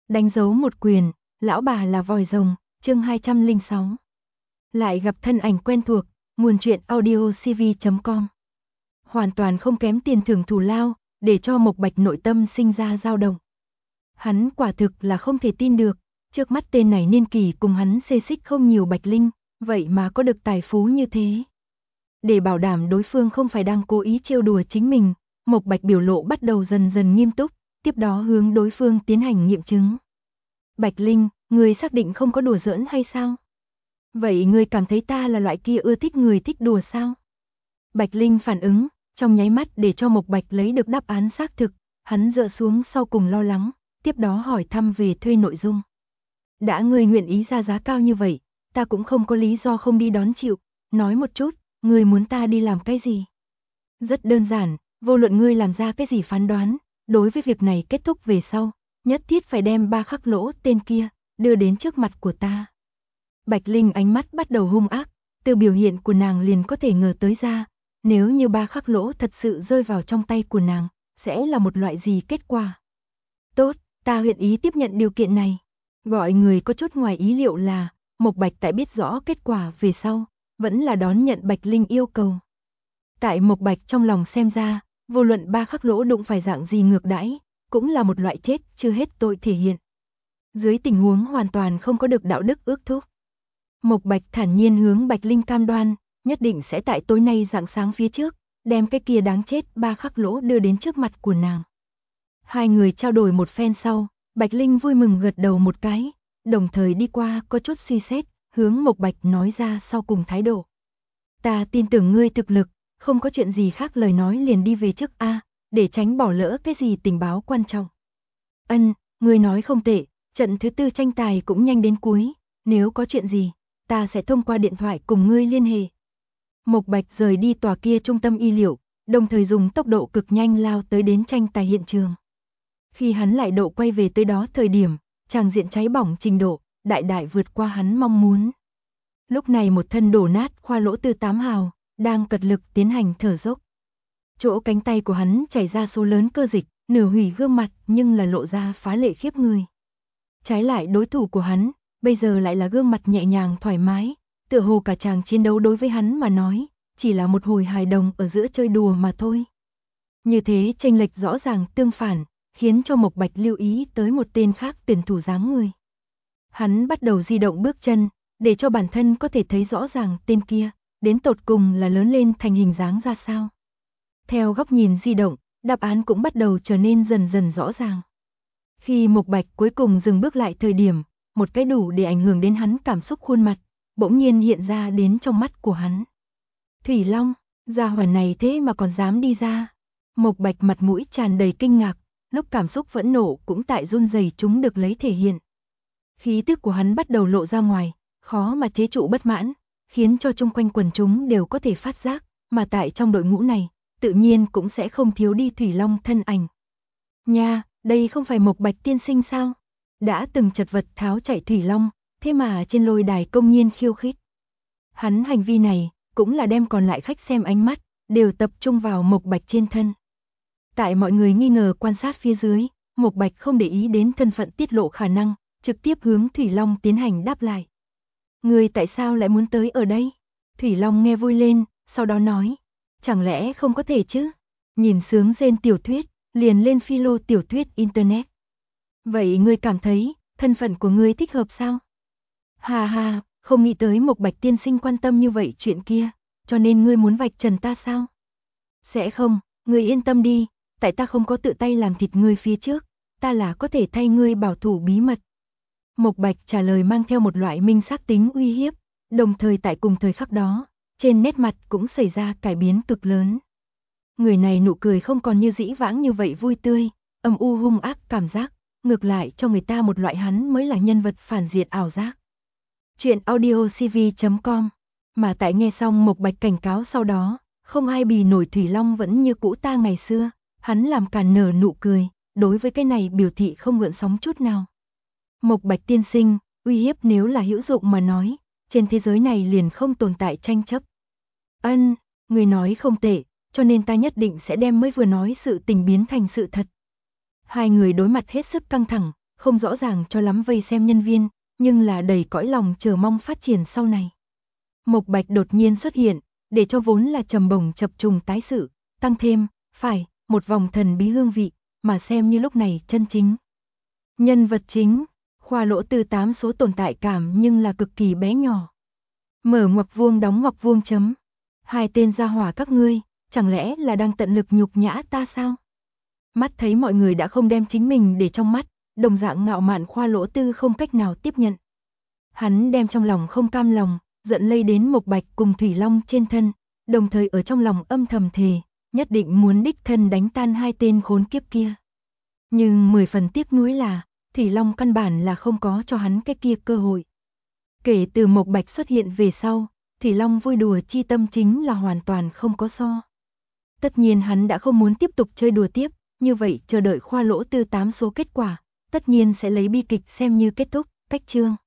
Đánh dấu một quyền, lão bà là vòi rồng, chương 206. Lại gặp thân ảnh quen thuộc, nguồn truyện audiocv.com. Hoàn toàn không kém tiền thưởng thù lao, để cho Mộc Bạch nội tâm sinh ra dao động. Hắn quả thực là không thể tin được, trước mắt tên này niên kỷ cùng hắn xê xích không nhiều Bạch Linh, vậy mà có được tài phú như thế. Để bảo đảm đối phương không phải đang cố ý trêu đùa chính mình, Mộc Bạch biểu lộ bắt đầu dần dần nghiêm túc, tiếp đó hướng đối phương tiến hành nghiệm chứng. Bạch Linh, ngươi xác định không có đùa giỡn hay sao? Vậy ngươi cảm thấy ta là loại kia ưa thích người thích đùa sao? Bạch Linh phản ứng, trong nháy mắt để cho Mộc Bạch lấy được đáp án xác thực, hắn dựa xuống sau cùng lo lắng, tiếp đó hỏi thăm về thuê nội dung. Đã ngươi nguyện ý ra giá cao như vậy, ta cũng không có lý do không đi đón chịu, nói một chút, ngươi muốn ta đi làm cái gì? Rất đơn giản, vô luận ngươi làm ra cái gì phán đoán, đối với việc này kết thúc về sau, nhất thiết phải đem Ba Khắc Lỗ tên kia đưa đến trước mặt của ta. Bạch Linh ánh mắt bắt đầu hung ác, từ biểu hiện của nàng liền có thể ngờ tới ra, nếu như Ba Khắc Lỗ thật sự rơi vào trong tay của nàng, sẽ là một loại gì kết quả. Tốt, ta nguyện ý tiếp nhận điều kiện này. Gọi người có chút ngoài ý liệu là, Mộc Bạch tại biết rõ kết quả về sau, vẫn là đón nhận Bạch Linh yêu cầu. Tại Mộc Bạch trong lòng xem ra, vô luận Ba Khắc Lỗ đụng phải dạng gì ngược đãi, cũng là một loại chết chưa hết tội thể hiện. Dưới tình huống hoàn toàn không có được đạo đức ước thúc, Mộc Bạch thản nhiên hướng Bạch Linh cam đoan, nhất định sẽ tại tối nay rạng sáng phía trước, đem cái kia đáng chết Ba Khắc Lỗ đưa đến trước mặt của nàng. Hai người trao đổi một phen sau, Bạch Linh vui mừng gật đầu một cái, đồng thời đi qua có chút suy xét, hướng Mộc Bạch nói ra sau cùng thái độ. Ta tin tưởng ngươi thực lực, không có chuyện gì khác lời nói liền đi về trước a, để tránh bỏ lỡ cái gì tình báo quan trọng. Ân, ngươi nói không tệ, trận thứ 4 tranh tài cũng nhanh đến cuối, nếu có chuyện gì, ta sẽ thông qua điện thoại cùng ngươi liên hệ. Mộc Bạch rời đi tòa kia trung tâm y liệu, đồng thời dùng tốc độ cực nhanh lao tới đến tranh tài hiện trường. Khi hắn lại độ quay về tới đó thời điểm, tràng diện cháy bỏng trình độ, đại đại vượt qua hắn mong muốn. Lúc này một thân đổ nát khoa lỗ tư 8 hào, đang cật lực tiến hành thở dốc. Chỗ cánh tay của hắn chảy ra số lớn cơ dịch, nửa hủy gương mặt nhưng là lộ ra phá lệ khiếp người. Trái lại đối thủ của hắn, bây giờ lại là gương mặt nhẹ nhàng thoải mái, tựa hồ cả chàng chiến đấu đối với hắn mà nói, chỉ là một hồi hài đồng ở giữa chơi đùa mà thôi. Như thế chênh lệch rõ ràng tương phản, khiến cho Mộc Bạch lưu ý tới một tên khác tuyển thủ dáng người. Hắn bắt đầu di động bước chân, để cho bản thân có thể thấy rõ ràng tên kia, đến tột cùng là lớn lên thành hình dáng ra sao. Theo góc nhìn di động, đáp án cũng bắt đầu trở nên dần dần rõ ràng. Khi Mộc Bạch cuối cùng dừng bước lại thời điểm, một cái đủ để ảnh hưởng đến hắn cảm xúc khuôn mặt, bỗng nhiên hiện ra đến trong mắt của hắn. Thủy Long, gia hỏa này thế mà còn dám đi ra. Mộc Bạch mặt mũi tràn đầy kinh ngạc, lúc cảm xúc phẫn nộ cũng tại run rẩy chúng được lấy thể hiện. Khí tức của hắn bắt đầu lộ ra ngoài, khó mà chế trụ bất mãn, khiến cho chung quanh quần chúng đều có thể phát giác, mà tại trong đội ngũ này, tự nhiên cũng sẽ không thiếu đi Thủy Long thân ảnh. Nha, đây không phải Mộc Bạch tiên sinh sao? Đã từng chật vật tháo chạy Thủy Long, thế mà trên lôi đài công nhiên khiêu khích. Hắn hành vi này, cũng là đem còn lại khách xem ánh mắt, đều tập trung vào Mộc Bạch trên thân. Tại mọi người nghi ngờ quan sát phía dưới, Mộc Bạch không để ý đến thân phận tiết lộ khả năng, trực tiếp hướng Thủy Long tiến hành đáp lại. Người tại sao lại muốn tới ở đây? Thủy Long nghe vui lên, sau đó nói, chẳng lẽ không có thể chứ? Nhìn sướng rên tiểu thuyết, liền lên philo tiểu thuyết internet. Vậy ngươi cảm thấy, thân phận của ngươi thích hợp sao? Hà hà, không nghĩ tới Mộc Bạch tiên sinh quan tâm như vậy chuyện kia, cho nên ngươi muốn vạch trần ta sao? Sẽ không, ngươi yên tâm đi, tại ta không có tự tay làm thịt ngươi phía trước, ta là có thể thay ngươi bảo thủ bí mật. Mộc Bạch trả lời mang theo một loại minh xác tính uy hiếp, đồng thời tại cùng thời khắc đó, trên nét mặt cũng xảy ra cải biến cực lớn. Người này nụ cười không còn như dĩ vãng như vậy vui tươi, âm u hung ác cảm giác, ngược lại cho người ta một loại hắn mới là nhân vật phản diện ảo giác. Chuyện audiocv.com. Mà tại nghe xong Mộc Bạch cảnh cáo sau đó, không ai bì nổi Thủy Long vẫn như cũ ta ngày xưa, hắn làm càn nở nụ cười, đối với cái này biểu thị không gợn sóng chút nào. Mộc Bạch tiên sinh, uy hiếp nếu là hữu dụng mà nói, trên thế giới này liền không tồn tại tranh chấp. Ân, người nói không tệ, cho nên ta nhất định sẽ đem mới vừa nói sự tình biến thành sự thật. Hai người đối mặt hết sức căng thẳng, không rõ ràng cho lắm vây xem nhân viên, nhưng là đầy cõi lòng chờ mong phát triển sau này. Mộc Bạch đột nhiên xuất hiện, để cho vốn là trầm bổng chập trùng tái sự, tăng thêm, một vòng thần bí hương vị, mà xem như lúc này chân chính. Nhân vật chính, Khoa Lỗ Tư 8 số tồn tại cảm nhưng là cực kỳ bé nhỏ. Mở ngoặc vuông đóng ngoặc vuông chấm. Hai tên gia hỏa các ngươi, chẳng lẽ là đang tận lực nhục nhã ta sao? Mắt thấy mọi người đã không đem chính mình để trong mắt, đồng dạng ngạo mạn Khoa Lỗ Tư không cách nào tiếp nhận. Hắn đem trong lòng không cam lòng, giận lây đến Mộc Bạch cùng Thủy Long trên thân, đồng thời ở trong lòng âm thầm thề, nhất định muốn đích thân đánh tan hai tên khốn kiếp kia. Nhưng 10 phần tiếc nuối là, Thủy Long căn bản là không có cho hắn cái kia cơ hội. Kể từ Mộc Bạch xuất hiện về sau, Thủy Long vui đùa chi tâm chính là hoàn toàn không có so. Tất nhiên hắn đã không muốn tiếp tục chơi đùa tiếp, như vậy chờ đợi Khoa Lỗ Tư 8 số kết quả, tất nhiên sẽ lấy bi kịch xem như kết thúc, cách chương.